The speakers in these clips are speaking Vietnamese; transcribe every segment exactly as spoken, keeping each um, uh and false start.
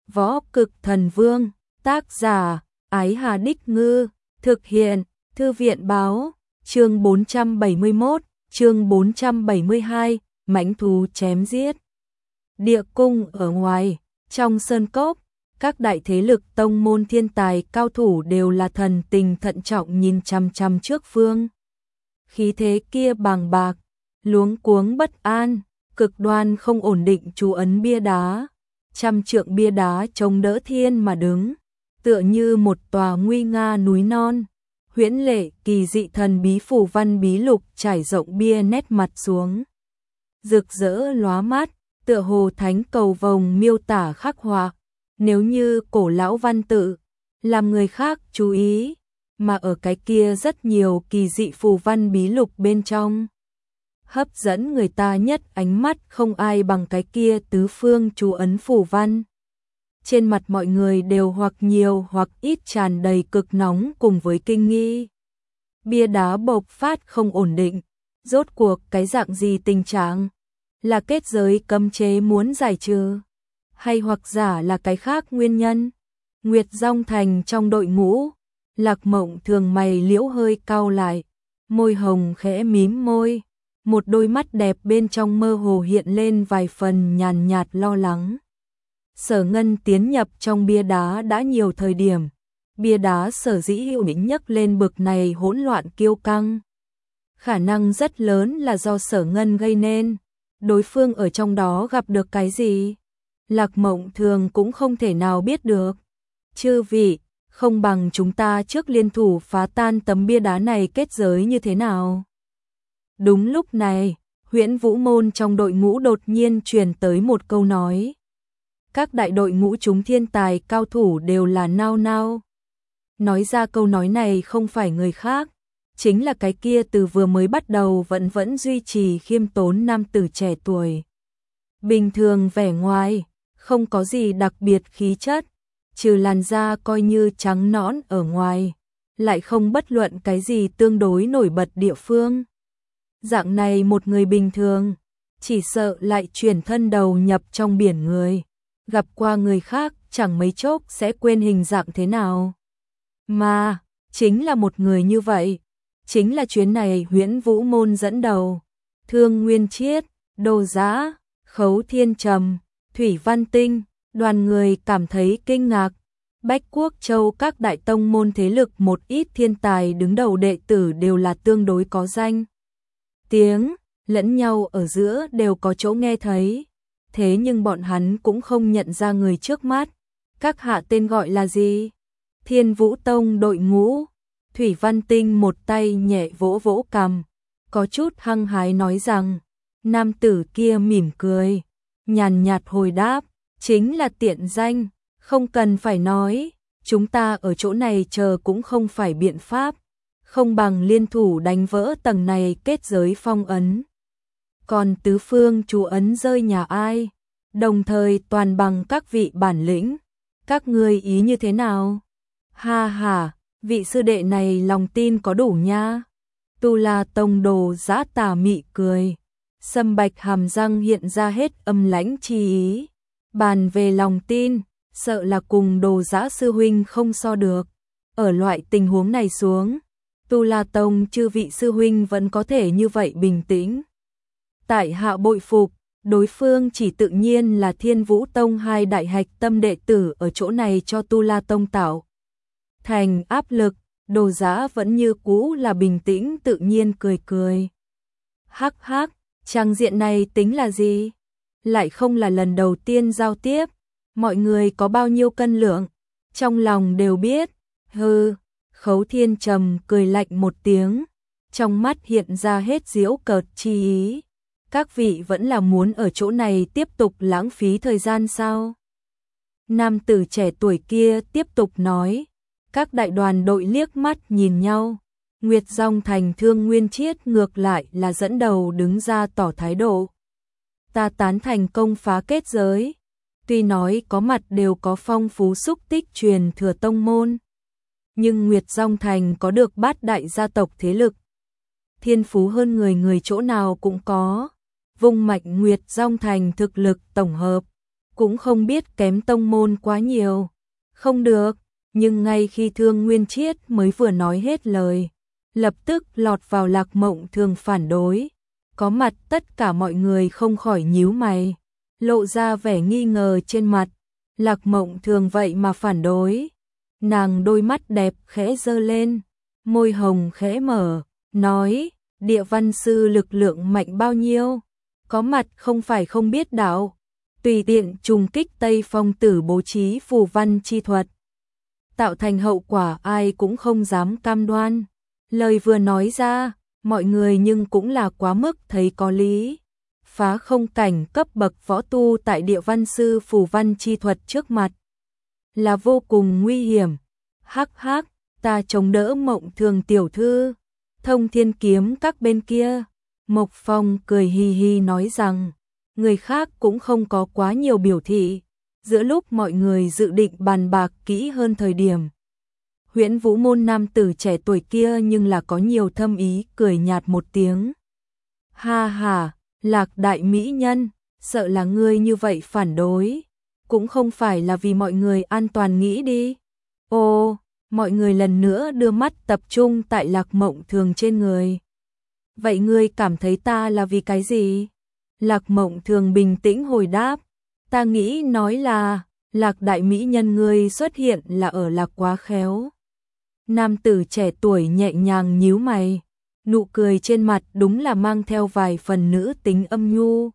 Võ Cực Thần Vương, tác giả, Ái Hà Đích Ngư, thực hiện, Thư viện Báo, chương bốn trăm bảy mươi mốt, chương bốn trăm bảy mươi hai, mãnh thú chém giết. Địa cung ở ngoài, trong sơn cốc, các đại thế lực tông môn thiên tài cao thủ đều là thần tình thận trọng nhìn chằm chằm trước phương. Khí thế kia bàng bạc, luống cuống bất an, cực đoan không ổn định chú ấn bia đá. Trăm trượng bia đá chống đỡ thiên mà đứng, tựa như một tòa nguy nga núi non. Huyễn lệ kỳ dị thần bí phù văn bí lục trải rộng bia nét mặt xuống. Rực rỡ lóa mắt, tựa hồ thánh cầu vồng miêu tả khắc họa. Nếu như cổ lão văn tự, làm người khác chú ý, mà ở cái kia rất nhiều kỳ dị phù văn bí lục bên trong. Hấp dẫn người ta nhất ánh mắt không ai bằng cái kia tứ phương chú ấn phù văn. Trên mặt mọi người đều hoặc nhiều hoặc ít tràn đầy cực nóng cùng với kinh nghi. Bia đá bộc phát không ổn định, rốt cuộc cái dạng gì tình trạng? Là kết giới cấm chế muốn giải trừ? Hay hoặc giả là cái khác nguyên nhân? Nguyệt Dòng Thành trong đội ngũ, Lạc Mộng Thường mày liễu hơi cau lại, môi hồng khẽ mím môi. Một đôi mắt đẹp bên trong mơ hồ hiện lên vài phần nhàn nhạt lo lắng. Sở Ngân tiến nhập trong bia đá đã nhiều thời điểm, bia đá sở dĩ hiệu đỉnh nhấc lên bực này hỗn loạn kiêu căng. Khả năng rất lớn là do Sở Ngân gây nên, đối phương ở trong đó gặp được cái gì? Lạc Mộng Thường cũng không thể nào biết được. Chư vị, không bằng chúng ta trước liên thủ phá tan tấm bia đá này kết giới như thế nào? Đúng lúc này, Huyễn Vũ môn trong đội ngũ đột nhiên truyền tới một câu nói. Các đại đội ngũ chúng thiên tài cao thủ đều là nao nao. Nói ra câu nói này không phải người khác, chính là cái kia từ vừa mới bắt đầu vẫn vẫn duy trì khiêm tốn nam tử trẻ tuổi. Bình thường vẻ ngoài, không có gì đặc biệt khí chất, trừ làn da coi như trắng nõn ở ngoài, lại không bất luận cái gì tương đối nổi bật địa phương. Dạng này một người bình thường, chỉ sợ lại chuyển thân đầu nhập trong biển người, gặp qua người khác chẳng mấy chốc sẽ quên hình dạng thế nào. Mà, chính là một người như vậy, chính là chuyến này Huyễn Vũ môn dẫn đầu, Thương Nguyên Chiết, Đô Giã, Khấu Thiên Trầm, Thủy Văn Tinh, đoàn người cảm thấy kinh ngạc. Bách Quốc Châu các đại tông môn thế lực một ít thiên tài đứng đầu đệ tử đều là tương đối có danh tiếng, lẫn nhau ở giữa đều có chỗ nghe thấy. Thế nhưng bọn hắn cũng không nhận ra người trước mắt. Các hạ tên gọi là gì? Thiên Vũ Tông đội ngũ. Thủy Văn Tinh một tay nhẹ vỗ vỗ cằm, có chút hăng hái nói rằng. Nam tử kia mỉm cười, nhàn nhạt hồi đáp, chính là tiện danh, không cần phải nói, chúng ta ở chỗ này chờ cũng không phải biện pháp. Không bằng liên thủ đánh vỡ tầng này kết giới phong ấn. Còn tứ phương chú ấn rơi nhà ai? Đồng thời toàn bằng các vị bản lĩnh. Các ngươi ý như thế nào? Ha ha, vị sư đệ này lòng tin có đủ nha. Tu La Tông Đồ Giã tà mị cười. Sâm bạch hàm răng hiện ra hết âm lãnh chi ý. Bàn về lòng tin, sợ là cùng Đồ Giã sư huynh không so được. Ở loại tình huống này xuống, Tu La Tông chư vị sư huynh vẫn có thể như vậy bình tĩnh. Tại hạ bội phục, đối phương chỉ tự nhiên là Thiên Vũ Tông hai đại hạch tâm đệ tử ở chỗ này cho Tu La Tông tạo thành áp lực. Đồ Giã vẫn như cũ là bình tĩnh tự nhiên cười cười. Hắc hắc, trang diện này tính là gì? Lại không là lần đầu tiên giao tiếp, mọi người có bao nhiêu cân lượng, trong lòng đều biết. Hừ. Khấu Thiên Trầm cười lạnh một tiếng, trong mắt hiện ra hết giễu cợt chi ý. Các vị vẫn là muốn ở chỗ này tiếp tục lãng phí thời gian sao? Nam tử trẻ tuổi kia tiếp tục nói. Các đại đoàn đội liếc mắt nhìn nhau. Nguyệt Dòng Thành Thương Nguyên Chiết ngược lại là dẫn đầu đứng ra tỏ thái độ. Ta tán thành công phá kết giới. Tuy nói có mặt đều có phong phú xúc tích truyền thừa tông môn, nhưng Nguyệt Dòng Thành có được bát đại gia tộc thế lực. Thiên phú hơn người người chỗ nào cũng có. Vùng mạnh Nguyệt Dòng Thành thực lực tổng hợp, cũng không biết kém tông môn quá nhiều. Không được, nhưng ngay khi Thương Nguyên Chiết mới vừa nói hết lời, lập tức lọt vào Lạc Mộng Thường phản đối. Có mặt tất cả mọi người không khỏi nhíu mày, lộ ra vẻ nghi ngờ trên mặt. Lạc Mộng Thường vậy mà phản đối. Nàng đôi mắt đẹp khẽ giơ lên, môi hồng khẽ mở, nói, Địa Văn Sư lực lượng mạnh bao nhiêu? Có mặt không phải không biết đạo, tùy tiện trùng kích Tây Phong Tử bố trí phù văn chi thuật, tạo thành hậu quả ai cũng không dám cam đoan. Lời vừa nói ra, mọi người nhưng cũng là quá mức thấy có lý. Phá không cảnh cấp bậc võ tu tại Địa Văn Sư phù văn chi thuật trước mặt là vô cùng nguy hiểm. Hắc hắc, ta chống đỡ Mộng Thường tiểu thư. Thông Thiên Kiếm các bên kia, Mộc Phong cười hi hi nói rằng, người khác cũng không có quá nhiều biểu thị. Giữa lúc mọi người dự định bàn bạc kỹ hơn thời điểm, Huyễn Vũ môn nam tử trẻ tuổi kia nhưng là có nhiều thâm ý, cười nhạt một tiếng. Ha ha, Lạc đại mỹ nhân, sợ là ngươi như vậy phản đối, cũng không phải là vì mọi người an toàn nghĩ đi. Ô, mọi người lần nữa đưa mắt tập trung tại Lạc Mộng Thường trên người. Vậy ngươi cảm thấy ta là vì cái gì? Lạc Mộng Thường bình tĩnh hồi đáp, ta nghĩ nói là, Lạc đại mỹ nhân ngươi xuất hiện là ở Lạc Quá Khéo. Nam tử trẻ tuổi nhẹ nhàng nhíu mày, nụ cười trên mặt đúng là mang theo vài phần nữ tính âm nhu.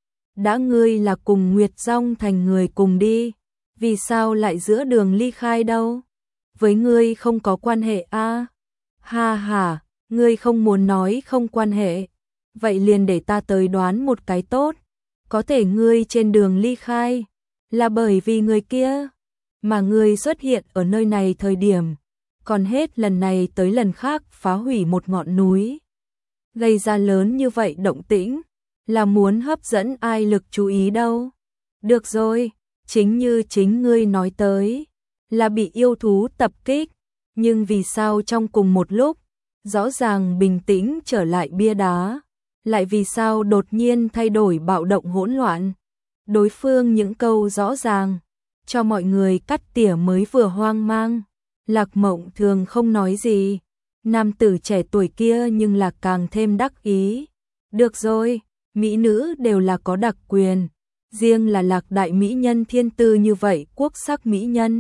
Đã ngươi là cùng Nguyệt Dong thành người cùng đi, vì sao lại giữa đường ly khai đâu? Với ngươi không có quan hệ a? À? Ha ha, ngươi không muốn nói không quan hệ, vậy liền để ta tới đoán một cái tốt. Có thể ngươi trên đường ly khai là bởi vì người kia, mà ngươi xuất hiện ở nơi này thời điểm, còn hết lần này tới lần khác phá hủy một ngọn núi, gây ra lớn như vậy động tĩnh, là muốn hấp dẫn ai lực chú ý đâu. Được rồi, chính như chính ngươi nói tới, là bị yêu thú tập kích, nhưng vì sao trong cùng một lúc, rõ ràng bình tĩnh trở lại bia đá, lại vì sao đột nhiên thay đổi bạo động hỗn loạn? Đối phương những câu rõ ràng, cho mọi người cắt tỉa mới vừa hoang mang. Lạc Mộng Thường không nói gì, nam tử trẻ tuổi kia nhưng là càng thêm đắc ý. Được rồi, mỹ nữ đều là có đặc quyền, riêng là Lạc đại mỹ nhân thiên tư như vậy, quốc sắc mỹ nhân.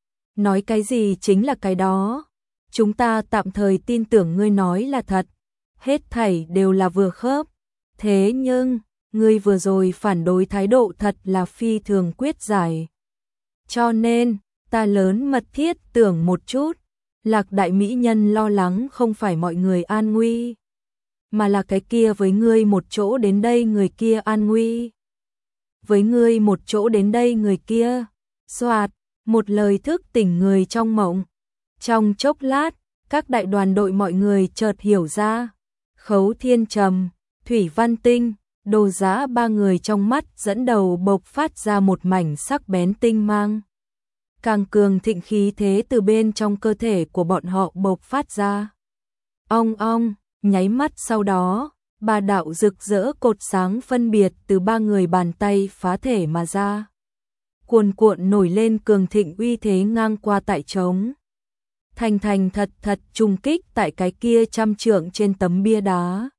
Nói cái gì chính là cái đó, chúng ta tạm thời tin tưởng ngươi nói là thật, hết thảy đều là vừa khớp. Thế nhưng, ngươi vừa rồi phản đối thái độ thật là phi thường quyết giải. Cho nên, ta lớn mật thiết tưởng một chút, Lạc đại mỹ nhân lo lắng không phải mọi người an nguy, mà là cái kia với ngươi một chỗ đến đây người kia an nguy. Với ngươi một chỗ đến đây người kia, soạt, một lời thức tỉnh người trong mộng. Trong chốc lát, các đại đoàn đội mọi người chợt hiểu ra, Khấu Thiên Trầm, Thủy Văn Tinh, Đồ Giá ba người trong mắt dẫn đầu bộc phát ra một mảnh sắc bén tinh mang. Càng cường thịnh khí thế từ bên trong cơ thể của bọn họ bộc phát ra. Ong ong, nháy mắt sau đó, ba đạo rực rỡ cột sáng phân biệt từ ba người bàn tay phá thể mà ra. Cuồn cuộn nổi lên cường thịnh uy thế ngang qua tại trống. Thành thành thật thật trùng kích tại cái kia trăm trượng trên tấm bia đá.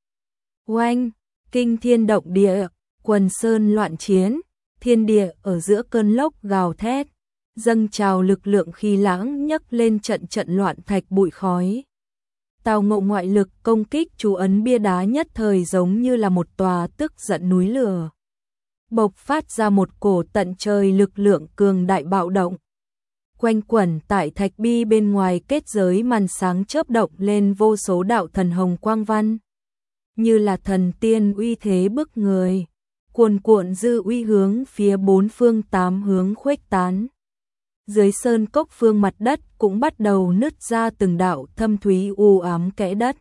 Oanh, kinh thiên động địa, quần sơn loạn chiến, thiên địa ở giữa cơn lốc gào thét, dâng trào lực lượng khí lãng nhấc lên trận trận loạn thạch bụi khói. Tào Ngộ ngoại lực công kích chú ấn bia đá nhất thời giống như là một tòa tức giận núi lửa. Bộc phát ra một cổ tận trời lực lượng cường đại bạo động. Quanh quẩn tại thạch bi bên ngoài kết giới màn sáng chớp động lên vô số đạo thần hồng quang văn. Như là thần tiên uy thế bức người, cuồn cuộn dư uy hướng phía bốn phương tám hướng khuếch tán. Dưới sơn cốc phương mặt đất cũng bắt đầu nứt ra từng đạo thâm thúy u ám kẽ đất.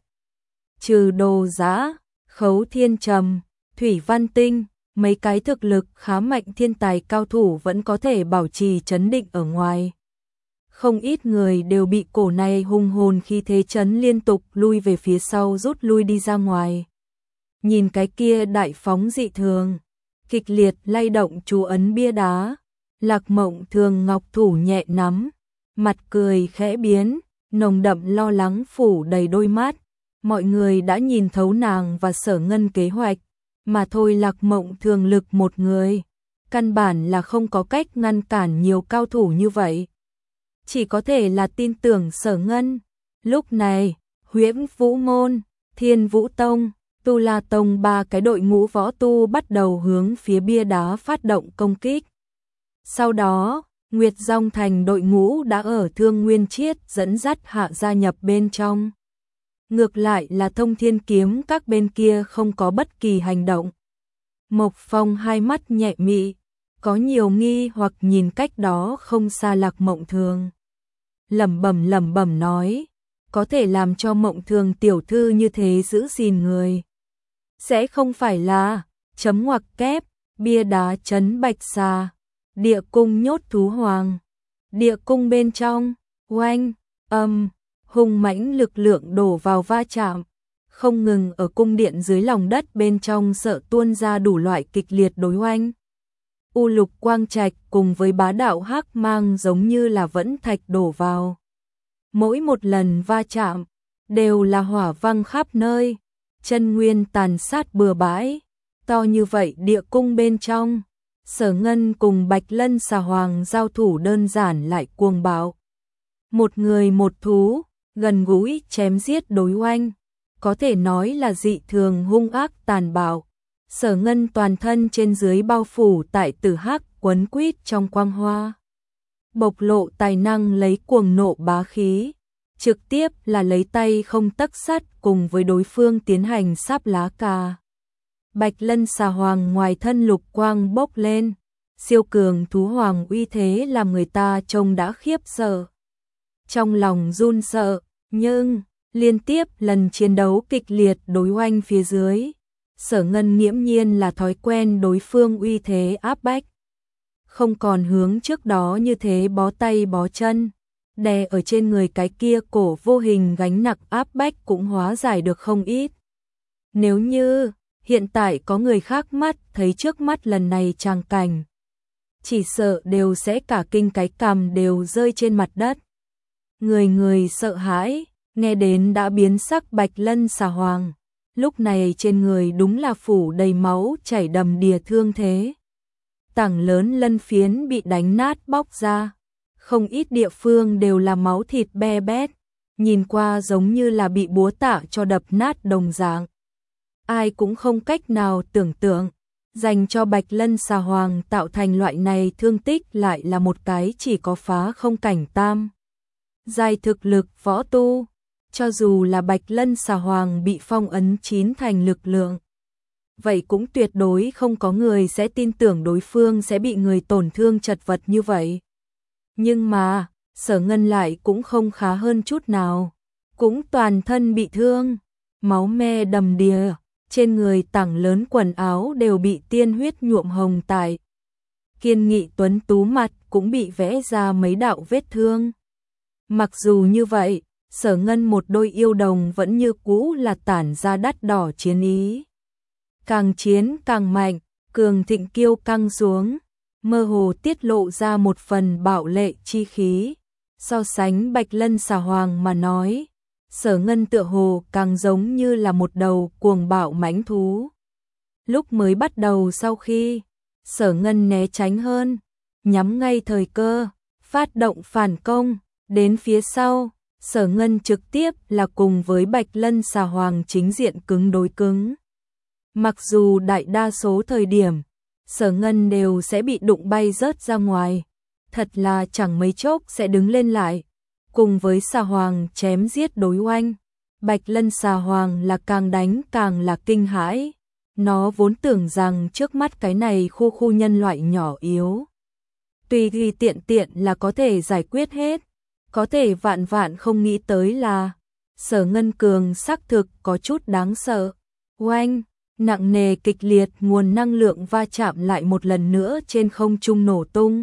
Trừ Đồ Giá, Khấu Thiên Trầm, Thủy Văn Tinh, mấy cái thực lực khá mạnh thiên tài cao thủ vẫn có thể bảo trì trấn định ở ngoài. Không ít người đều bị cổ này hung hồn khi thế chấn liên tục lui về phía sau rút lui đi ra ngoài. Nhìn cái kia đại phóng dị thường, kịch liệt lay động chú ấn bia đá. Lạc Mộng Thường ngọc thủ nhẹ nắm, mặt cười khẽ biến, nồng đậm lo lắng phủ đầy đôi mắt. Mọi người đã nhìn thấu nàng và Sở Ngân kế hoạch, mà thôi Lạc Mộng Thường lực một người, căn bản là không có cách ngăn cản nhiều cao thủ như vậy. Chỉ có thể là tin tưởng Sở Ngân. Lúc này, Huyễn Vũ Môn, Thiên Vũ Tông, Tu La Tông ba cái đội ngũ võ tu bắt đầu hướng phía bia đá phát động công kích. Sau đó, Nguyệt Dòng Thành đội ngũ đã ở Thương Nguyên Chiết dẫn dắt hạ gia nhập bên trong. Ngược lại là Thông Thiên Kiếm các bên kia không có bất kỳ hành động. Mộc Phong hai mắt nhẹ mị, có nhiều nghi hoặc nhìn cách đó không xa Lạc Mộng Thường. Lẩm bẩm lẩm bẩm nói, có thể làm cho Mộng Thường tiểu thư như thế giữ gìn người. Sẽ không phải là, chấm ngoặc kép, bia đá trấn Bạch Xà, địa cung nhốt thú hoàng. Địa cung bên trong, oanh, âm, hùng mãnh lực lượng đổ vào va chạm. Không ngừng ở cung điện dưới lòng đất bên trong sợ tuôn ra đủ loại kịch liệt đối oanh. U lục quang trạch cùng với bá đạo hắc mang giống như là vẫn thạch đổ vào. Mỗi một lần va chạm, đều là hỏa văng khắp nơi, chân nguyên tàn sát bừa bãi. To như vậy địa cung bên trong, Sở Ngân cùng Bạch Lân Xà Hoàng giao thủ đơn giản lại cuồng bạo. Một người một thú, gần gũi chém giết đối oanh, có thể nói là dị thường hung ác tàn bạo. Sở Ngân toàn thân trên dưới bao phủ tại tử hắc quấn quýt trong quang hoa. Bộc lộ tài năng lấy cuồng nộ bá khí, trực tiếp là lấy tay không tấc sắt cùng với đối phương tiến hành sáp lá cà. Bạch Lân Xà Hoàng ngoài thân lục quang bốc lên, siêu cường thú hoàng uy thế làm người ta trông đã khiếp sợ. Trong lòng run sợ, nhưng liên tiếp lần chiến đấu kịch liệt đối oanh phía dưới, Sở Ngân nghiễm nhiên là thói quen đối phương uy thế áp bách. Không còn hướng trước đó như thế bó tay bó chân, đè ở trên người cái kia cổ vô hình gánh nặng áp bách cũng hóa giải được không ít. Nếu như hiện tại có người khác mắt thấy trước mắt lần này tràng cảnh, chỉ sợ đều sẽ cả kinh cái cằm đều rơi trên mặt đất. Người người sợ hãi, nghe đến đã biến sắc Bạch Lân Xà Hoàng. Lúc này trên người đúng là phủ đầy máu chảy đầm đìa thương thế. Tảng lớn lân phiến bị đánh nát bóc ra. Không ít địa phương đều là máu thịt be bét. Nhìn qua giống như là bị búa tạ cho đập nát đồng dạng. Ai cũng không cách nào tưởng tượng. Dành cho Bạch Lân Xà Hoàng tạo thành loại này thương tích lại là một cái chỉ có phá không cảnh tam. Giai thực lực võ tu. Cho dù là Bạch Lân Xà Hoàng bị phong ấn chín thành lực lượng, vậy cũng tuyệt đối không có người sẽ tin tưởng đối phương sẽ bị người tổn thương chật vật như vậy. Nhưng mà, Sở Ngân lại cũng không khá hơn chút nào, cũng toàn thân bị thương, máu me đầm đìa, trên người tảng lớn quần áo đều bị tiên huyết nhuộm hồng tại. Kiên nghị tuấn tú mặt cũng bị vẽ ra mấy đạo vết thương. Mặc dù như vậy, Sở Ngân một đôi yêu đồng vẫn như cũ là tản ra đắt đỏ chiến ý. Càng chiến càng mạnh, cường thịnh kiêu căng xuống, mơ hồ tiết lộ ra một phần bạo lệ chi khí. So sánh Bạch Lân Xà Hoàng mà nói, Sở Ngân tựa hồ càng giống như là một đầu cuồng bạo mãnh thú. Lúc mới bắt đầu sau khi, Sở Ngân né tránh hơn, nhắm ngay thời cơ, phát động phản công, đến phía sau. Sở Ngân trực tiếp là cùng với Bạch Lân Xà Hoàng chính diện cứng đối cứng. Mặc dù đại đa số thời điểm, Sở Ngân đều sẽ bị đụng bay rớt ra ngoài, thật là chẳng mấy chốc sẽ đứng lên lại. Cùng với Xà Hoàng chém giết đối oanh, Bạch Lân Xà Hoàng là càng đánh càng là kinh hãi. Nó vốn tưởng rằng trước mắt cái này khu khu nhân loại nhỏ yếu, tùy tùy tiện tiện là có thể giải quyết hết. Có thể vạn vạn không nghĩ tới là Sở Ngân cường xác thực có chút đáng sợ. Oanh, nặng nề kịch liệt nguồn năng lượng va chạm lại một lần nữa trên không trung nổ tung.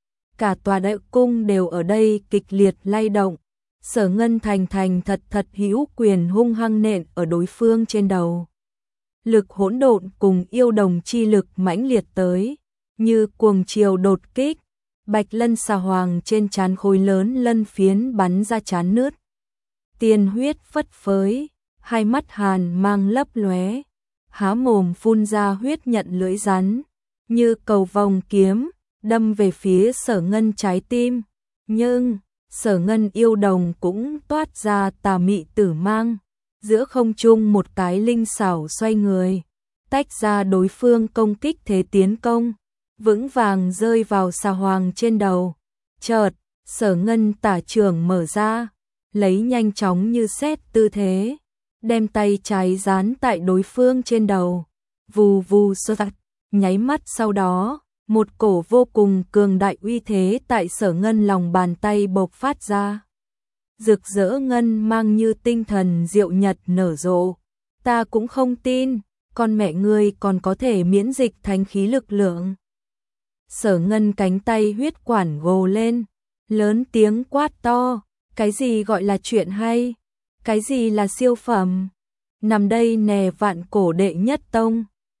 Cả tòa đại cung đều ở đây kịch liệt lay động. Sở Ngân thành thành thật thật hữu quyền hung hăng nện ở đối phương trên đầu. lực hỗn độn cùng yêu đồng chi lực mãnh liệt tới, như cuồng chiều đột kích, Bạch Lân xà hoàng trên trán khối lớn lân phiến bắn ra trán nứt. Tiên huyết phất phới, hai mắt hàn mang lấp lóe, há mồm phun ra huyết nhận lưỡi rắn, như cầu vòng kiếm, đâm về phía Sở Ngân trái tim. Nhưng, Sở Ngân yêu đồng cũng toát ra tà mị tử mang, giữa không trung một cái linh xảo xoay người, tách ra đối phương công kích thế tiến công, vững vàng rơi vào xà hoàng trên đầu. Chợt, Sở Ngân tả trường mở ra, lấy nhanh chóng như xét tư thế, đem tay trái dán tại đối phương trên đầu, vù vù xoát, nháy mắt sau đó, một cổ vô cùng cường đại uy thế tại Sở Ngân lòng bàn tay bộc phát ra. Rực rỡ ngân mang như tinh thần diệu nhật nở rộ. Ta cũng không tin, con mẹ ngươi còn có thể miễn dịch thánh khí lực lượng. Sở Ngân cánh tay huyết quản gồ lên, lớn tiếng quát to, cái gì gọi là chuyện hay, cái gì là siêu phẩm, nằm đây nè vạn cổ đệ nhất tông.